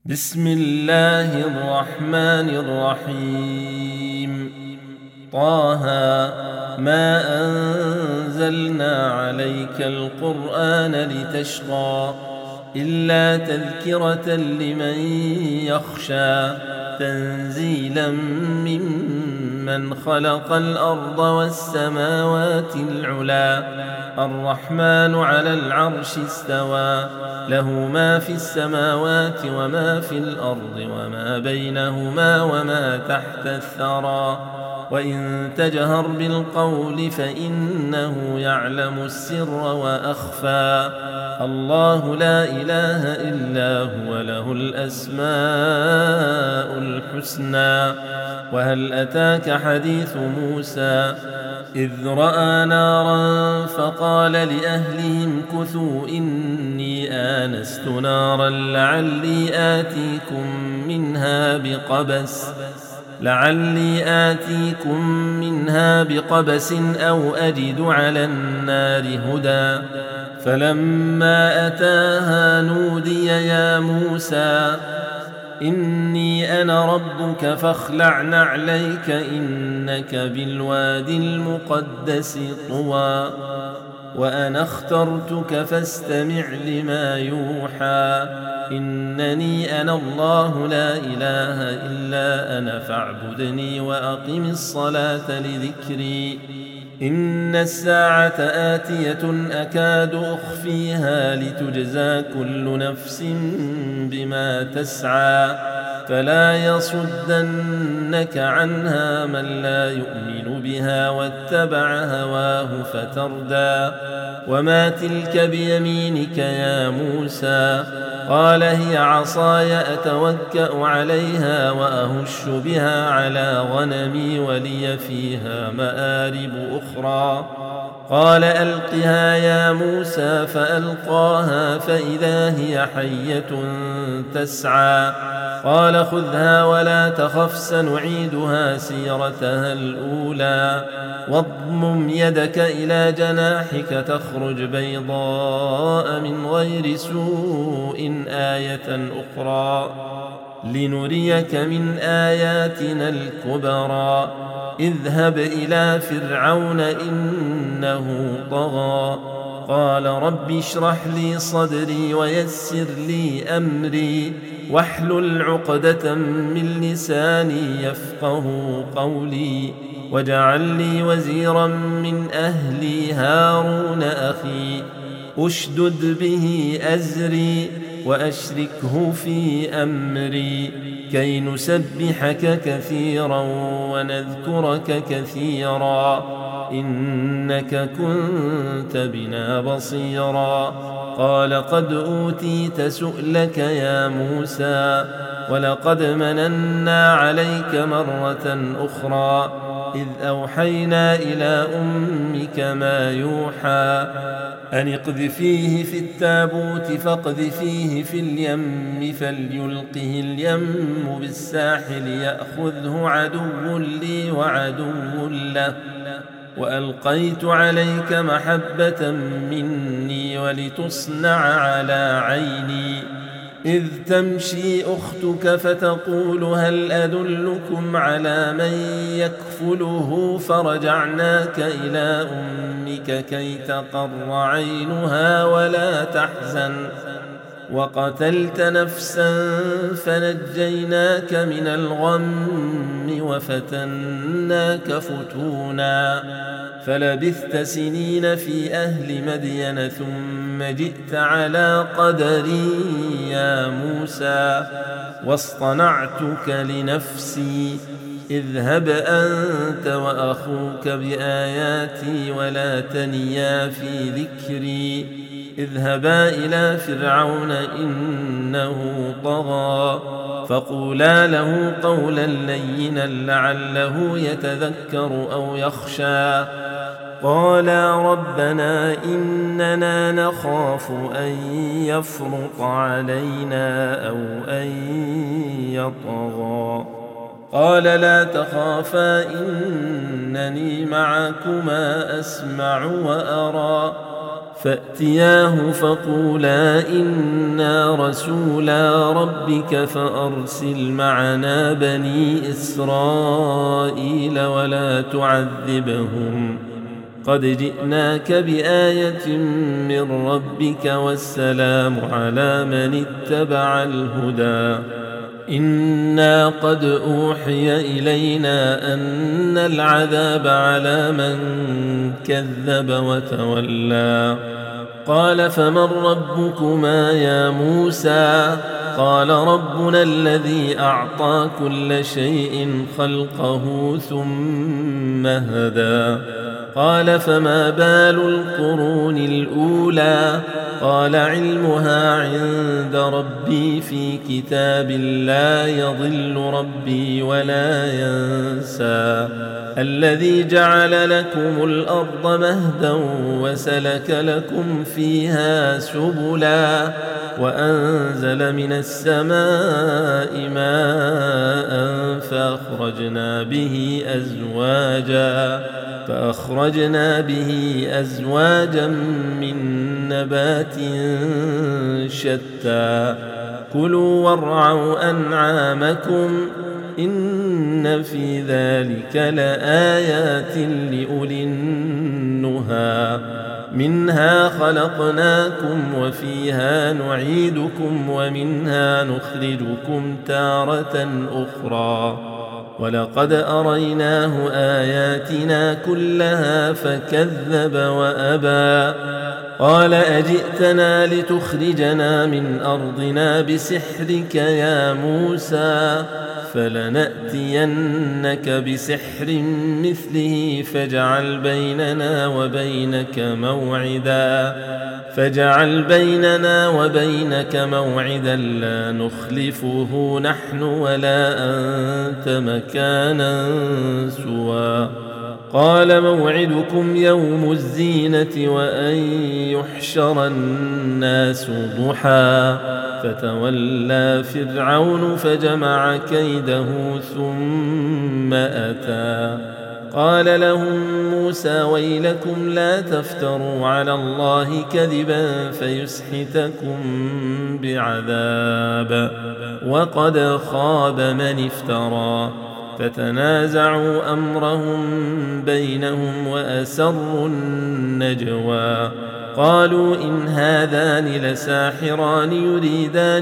بسم الله الرحمن الرحيم. طه ما أنزلنا عليك القرآن لتشقى إلا تذكرة لمن يخشى تنزيلا ممن خلق الأرض والسماوات العلى الرحمن على العرش استوى له ما في السماوات وما في الأرض وما بينهما وما تحت الثرى وإن تجهر بالقول فإنه يعلم السر وأخفى الله لا إله إلا هو له الأسماء الحسنى. وهل أتاك حديث موسى إذ رأى نارا فقال لأهلهم كثوا إني آنست نارا لعلي آتيكم منها بقبس أو أجد على النار هدى فلما أتاها نودي يا موسى إني أنا ربك فاخلع نعليك إنك بالواد المقدس طوى وأنا اخترتك فاستمع لما يوحى إنني أنا الله لا إله إلا أنا فاعبدني وأقم الصلاة لذكري إن الساعة آتية أكاد أخفيها لتجزى كل نفس بما تسعى فلا يصدنك عنها من لا يؤمن بها واتبع هواه فتردى وما تلك بيمينك يا موسى قال هي عصاي أتوكأ عليها وأهش بها على غنمي ولي فيها مآرب أخرى قال ألقها يا موسى فألقاها فإذا هي حية تسعى قال خذها ولا تخف سنعيدها سيرتها الأولى واضمم يدك إلى جناحك تخرج بيضاء من غير سوء آية أخرى لنريك من آياتنا الكبرى اذهب إلى فرعون إنه طغى قال رب اشرح لي صدري ويسر لي أمري واحلل عقدة من لساني يفقه قولي واجعل لي وزيرا من أهلي هارون أخي أشدد به أزري وأشركه في أمري كي نسبحك كثيرا ونذكرك كثيرا إنك كنت بنا بصيرا قال قد أوتيت سؤلك يا موسى ولقد مننا عليك مرة أخرى إذ أوحينا إلى أمك ما يوحى أن اقذفيه في التابوت فاقذفيه في اليم فليلقه اليم بالساحل يأخذه عدو لي وعدو له وألقيت عليك محبة مني ولتصنع على عيني إذ تمشي أختك فتقول هل أدلكم على من يكفله فرجعناك إلى أمك كي تقر عينها ولا تحزن وقتلت نفسا فنجيناك من الغم وفتناك فتونا فلبثت سنين في أهل مدين ثم جئت على قدري يا موسى واصطنعتك لنفسي اذهب أنت وأخوك بآياتي ولا تنيا في ذكري اذهبا إلى فرعون إنه طغى فقولا له قولا لينا لعله يتذكر أو يخشى قالا ربنا إننا نخاف أن يفرط علينا أو أن يطغى قال لا تخافا إنني معكما أسمع وأرى فأتياه فقولا إنا رسولا ربك فأرسل معنا بني إسرائيل ولا تعذبهم قد جئناك بآية من ربك والسلام على من اتبع الهدى إنا قد أوحي إلينا أن العذاب على من كذب وتولى قال فمن ربكما يا موسى قال ربنا الذي أعطى كل شيء خلقه ثم هدى قال فما بال القرون الأولى قال علمها عند ربي في كتاب لا يضل ربي ولا ينسى الذي جعل لكم الأرض مهدا وسلك لكم فيها سبلا وأنزل من السماء ماء فأخرجنا به أزواجا من نبات شتى كلوا وارعوا أنعامكم إن في ذلك لآيات لأولي النهى منها خلقناكم وفيها نعيدكم ومنها نخرجكم تارة أخرى ولقد أريناه آياتنا كلها فكذب وأبى قال أجئتنا لتخرجنا من أرضنا بسحرك يا موسى فلنأتينك بسحر مثله فاجعل بيننا وبينك موعدا لا نخلفه نحن ولا أنت مكانا سوى قال موعدكم يوم الزينة وأن يحشر الناس ضحى فتولى فرعون فجمع كيده ثم أتى قال لهم موسى ويلكم لا تفتروا على الله كذبا فيسحتكم بعذاب وقد خاب من افترى فتنازعوا أمرهم بينهم وأسروا النجوى قالوا إن هذان لساحران يريدان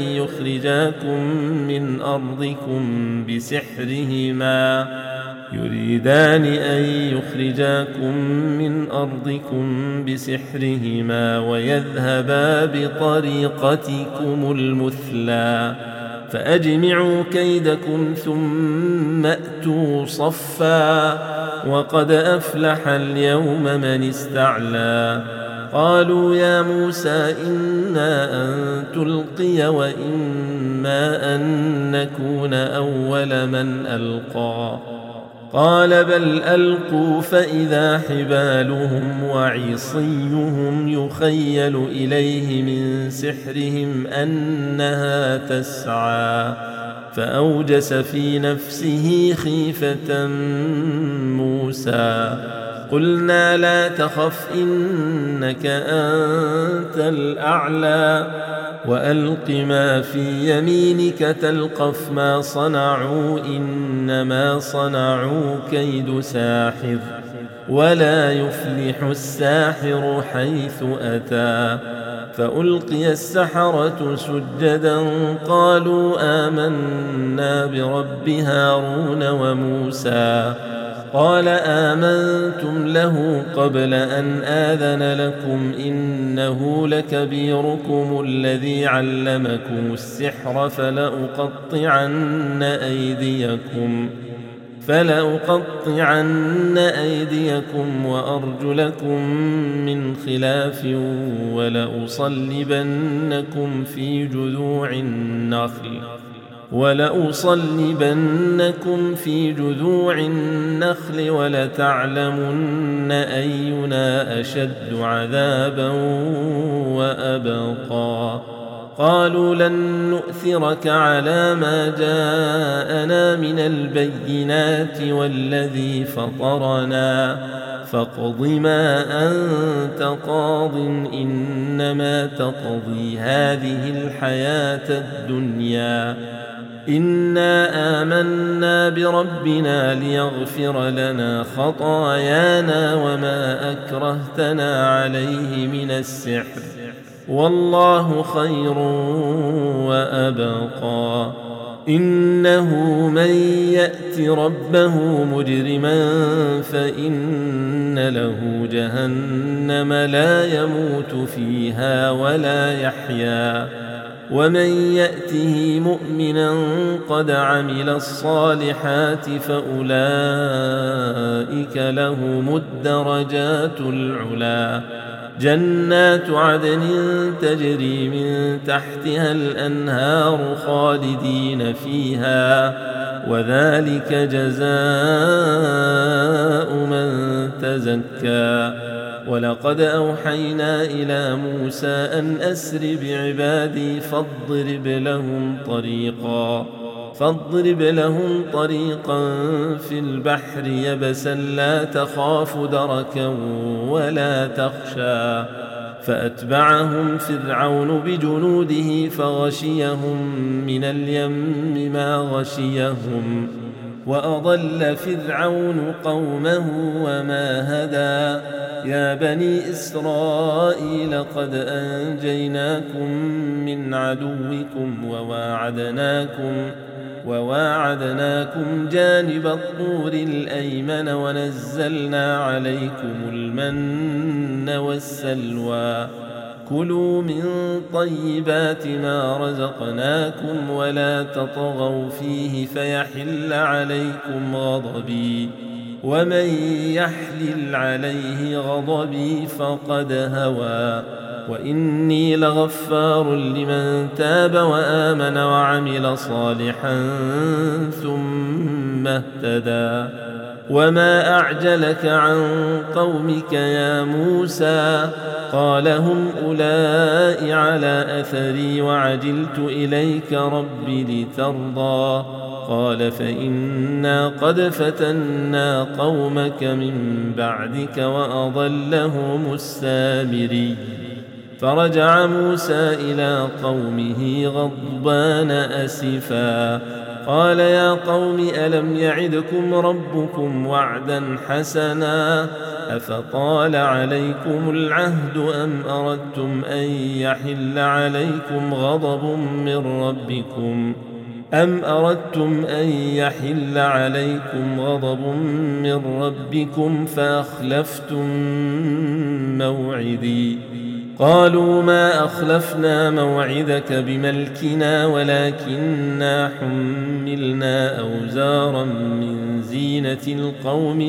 أن يخرجاكم من أرضكم بسحرهما ويذهبا بطريقتكم المثلى فأجمعوا كيدكم ثم أتوا صفا وقد أفلح اليوم من استعلى قالوا يا موسى إما أن تلقي وإما أن نكون أول من ألقى قال بل ألقوا فإذا حبالهم وعصيهم يخيل إليه من سحرهم أنها تسعى فأوجس في نفسه خيفة موسى قلنا لا تخف إنك أنت الأعلى وألق ما في يمينك تلقف ما صنعوا إنما صنعوا كيد ساحر ولا يفلح الساحر حيث أتى فألقي السحرة سجدا قالوا آمنا برب هارون وموسى قال آمنتم له قبل أن آذن لكم إنه لكبيركم الذي علمكم السحر فلأقطعن أيديكم وأرجلكم من خلاف ولأصلبنكم في جذوع النخل ولتعلمن أينا أشد عذابا وأبقى قالوا لن نؤثرك على ما جاءنا من البينات والذي فطرنا فاقض ما أنت قاض إنما تقضي هذه الحياة الدنيا إنا آمنا بربنا ليغفر لنا خطايانا وما أكرهتنا عليه من السحر والله خير وأبقى إنه من يأت ربه مجرما فإن له جهنم لا يموت فيها ولا يحيا ومن يأته مؤمنا قد عمل الصالحات فأولئك لهم الدرجات العلا جنات عدن تجري من تحتها الأنهار خالدين فيها وذلك جزاء من تزكى ولقد أوحينا إلى موسى أن أسر بعبادي فاضرب لهم طريقا في البحر يبسا لا تخاف دركا ولا تخشى فأتبعهم فرعون بجنوده فغشيهم من اليم ما غشيهم وأضل فرعون قومه وما هدى يا بني إسرائيل قد أنجيناكم من عدوكم وواعدناكم جانب الطور الأيمن ونزلنا عليكم المن والسلوى كلوا من طيبات ما رزقناكم ولا تطغوا فيه فيحل عليكم غضبي ومن يحلل عليه غضبي فقد هوى وإني لغفار لمن تاب وآمن وعمل صالحا ثم اهتدى وما أعجلك عن قومك يا موسى قال هم أولئك على أثري وعجلت إليك رب لترضى قال فإنا قد فتنا قومك من بعدك وأضلهم السامري فرجع موسى إلى قومه غضبان أسفا قال يا قوم ألم يعدكم ربكم وعدا حسنا أفطال عليكم العهد أم أردتم أن يحل عليكم غضب من ربكم فأخلفتم موعدي قالوا ما أخلفنا موعدك بملكنا ولكننا حملنا أوزارا من زينة القوم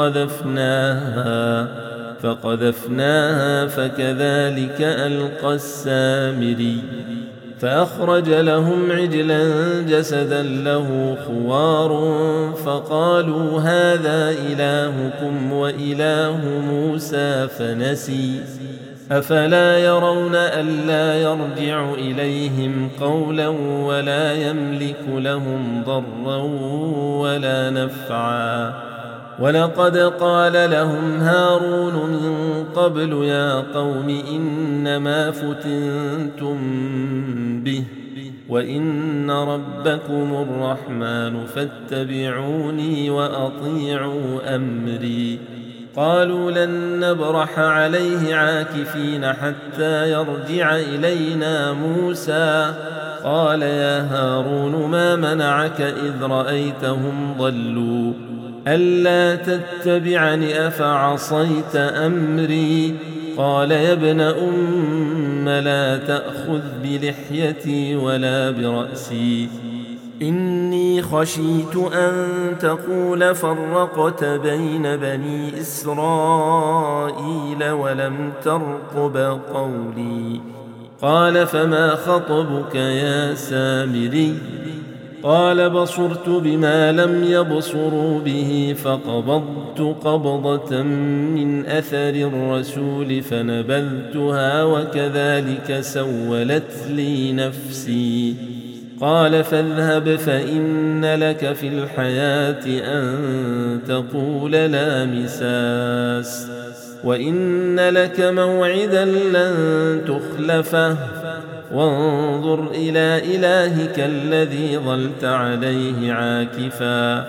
فقذفناها فكذلك ألقى السامري فأخرج لهم عجلا جسدا له خوار فقالوا هذا إلهكم وإله موسى فنسي أفلا يرون ألا يرجع إليهم قولا ولا يملك لهم ضرا ولا نفعا ولقد قال لهم هارون من قبل يا قوم إنما فتنتم به وإن ربكم الرحمن فاتبعوني وأطيعوا أمري قالوا لن نبرح عليه عاكفين حتى يرجع إلينا موسى قال يا هارون ما منعك إذ رأيتهم ضلوا ألا تتبعني أفعصيت أمري قال يا ابن أم لا تأخذ بلحيتي ولا برأسي إني خشيت أن تقول فرقت بين بني إسرائيل ولم ترقب قولي قال فما خطبك يا سامري قال بصرت بما لم يبصروا به فقبضت قبضة من أثر الرسول فنبذتها وكذلك سولت لي نفسي. قال فاذهب فإن لك في الحياة أن تقول لا مساس وإن لك موعدا لن تخلفه وانظر إلى إلهك الذي ظلت عليه عاكفا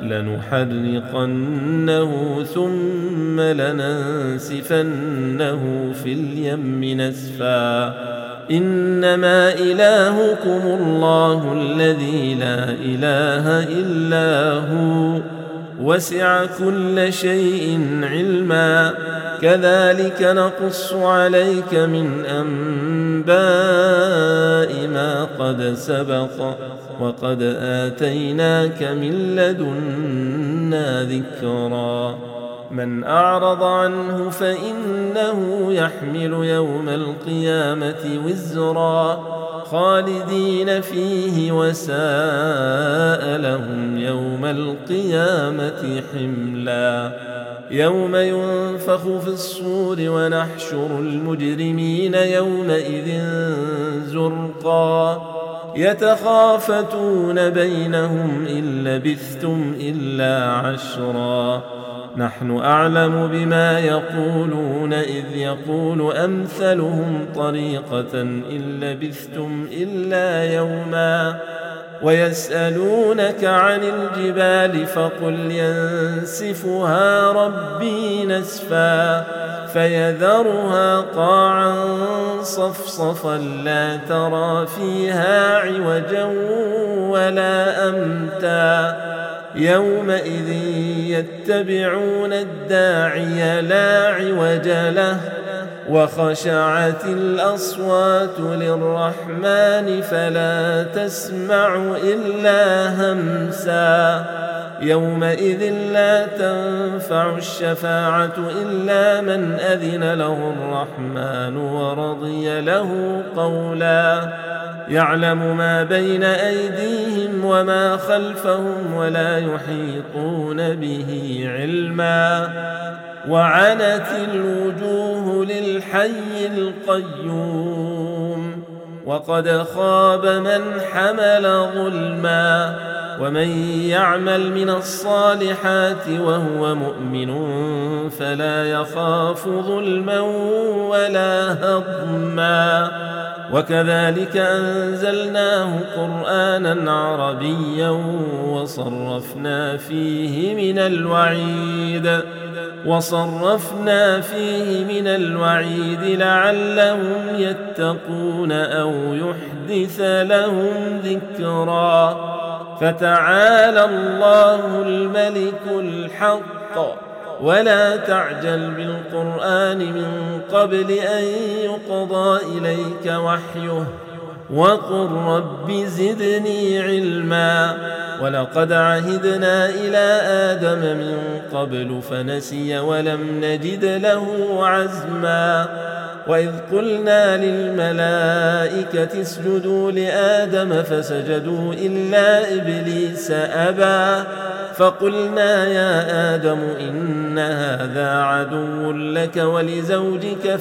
لنحرقنه ثم لننسفنه في اليم نسفا إنما إلهكم الله الذي لا إله إلا هو وسع كل شيء علما كذلك نقص عليك من أنباء ما قد سبق وقد آتيناك من لدنا ذكرا من أعرض عنه فإنه يحمل يوم القيامة وزرا خالدين فيه وساء لهم يوم القيامة حملا يوم ينفخ في الصور ونحشر المجرمين يومئذ زرقا يتخافتون بينهم إن لبثتم إلا عشرا نحن أعلم بما يقولون إذ يقول أمثلهم طريقة إن لبثتم إلا يوما ويسألونك عن الجبال فقل ينسفها ربي نسفا فيذرها قاعا صفصفا لا ترى فيها عوجا ولا أمتا يومئذ يتبعون الداعي لا عوج له وخشعت الأصوات للرحمن فلا تسمع إلا همسا يومئذ لا تنفع الشفاعة إلا من أذن له الرحمن ورضي له قولا يعلم ما بين أيديهم وما خلفهم ولا يحيطون به علما وعنت الوجوه للحي القيوم وقد خاب من حمل ظلما ومن يعمل من الصالحات وهو مؤمن فلا يخاف ظلما ولا هضما وكذلك أنزلناه قرآنا عربيا وصرفنا فيه من الوعيد لعلهم يتقون أو يحدث لهم ذكرا فتعالى الله الملك الحق ولا تعجل بالقرآن من قبل أن يقضى إليك وحيه وقل رب زدني علما ولقد عهدنا إلى آدم من قبل فنسي ولم نجد له عزما وإذ قلنا للملائكة اسجدوا لآدم فسجدوا إلا إبليس أبى فقلنا يا آدم إن هذا عدو لك ولزوجك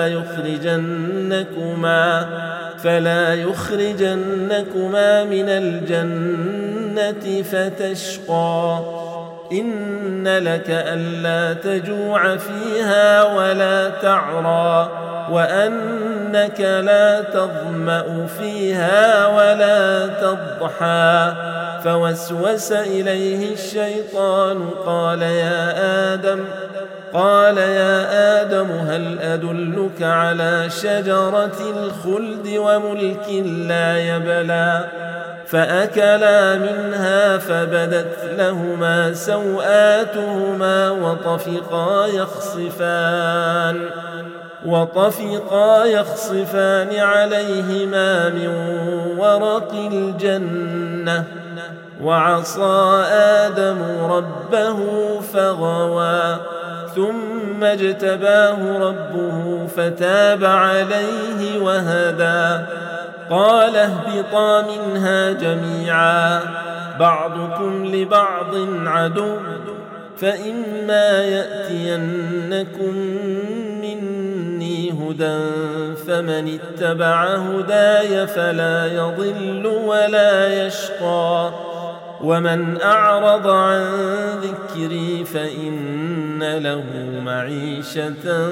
فلا يخرجنكما من الجنة فتشقى إن لك ألا تجوع فيها ولا تعرى وأنك لا تظمأ فيها ولا تضحى فوسوس إليه الشيطان قال يا آدم هل أدلك على شجرة الخلد وملك لا يبلى فأكلا منها فبدت لهما سوآتهما وطفقا يخصفان عليهما من ورق الجنة وعصى آدم ربه فغوى ثم اجتباه ربه فتاب عليه وهدى قال اهبطا منها جميعا بعضكم لبعض عدو فإما يأتينكم مني هدى فمن اتبع هداي فلا يضل ولا يشقى ومن أعرض عن ذكري فإن له معيشة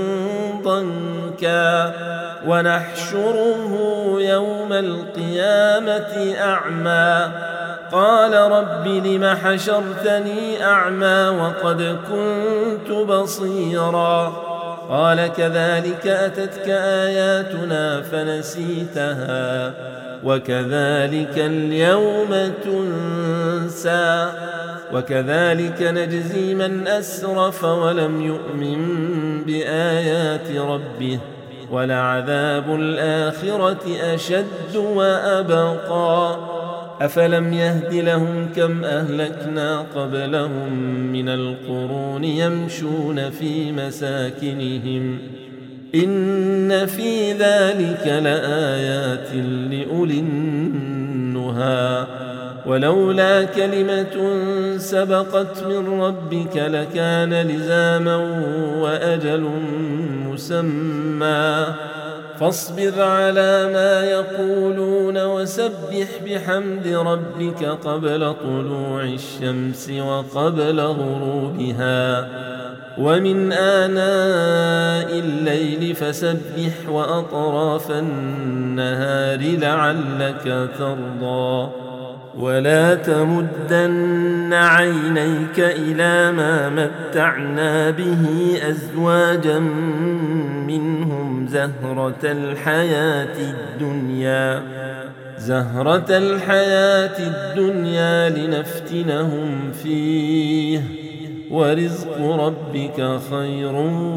ضنكا ونحشره يوم القيامة أعمى قال رب لم حشرتني أعمى وقد كنت بصيرا قال كذلك أتتك آياتنا فنسيتها وكذلك اليوم تنسى وكذلك نجزي من أسرف ولم يؤمن بآيات ربه ولعذاب الآخرة أشد وأبقى أفلم يهد لهم كم أهلكنا قبلهم من القرون يمشون في مساكنهم إن في ذلك لآيات لأولي النهى ولولا كلمة سبقت من ربك لكان لزاما وأجل مسمى فاصبر على ما يقولون وسبح بحمد ربك قبل طلوع الشمس وقبل غروبها ومن آناء الليل فسبح وأطراف النهار لعلك ترضى ولا تمدن عينيك إلى ما متعنا به أزواجا منهم زهرة الحياة الدنيا لنفتنهم فيه ورزق ربك خير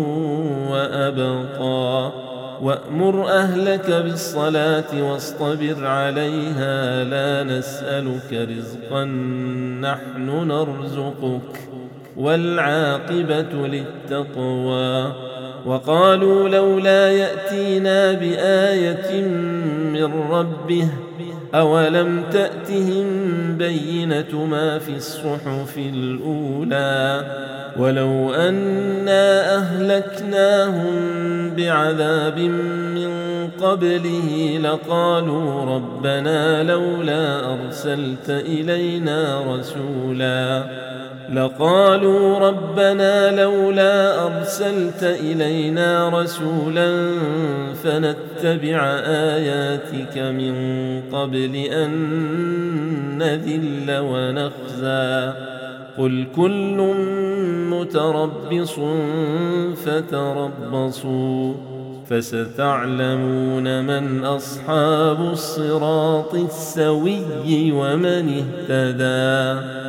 وأبقى وأمر أهلك بالصلاة واصطبر عليها لا نسألك رزقا نحن نرزقك والعاقبة للتقوى وقالوا لولا يأتينا بآية من ربه أولم تأتهم بينة ما في الصحف الأولى ولو أنا أهلكناهم بعذاب من قبله لقالوا ربنا لولا أرسلت إلينا رسولا فنتبع آياتك من قبل أن نذل ونخزى قل كل متربص فتربصوا فستعلمون من أصحاب الصراط السوي ومن اهتدى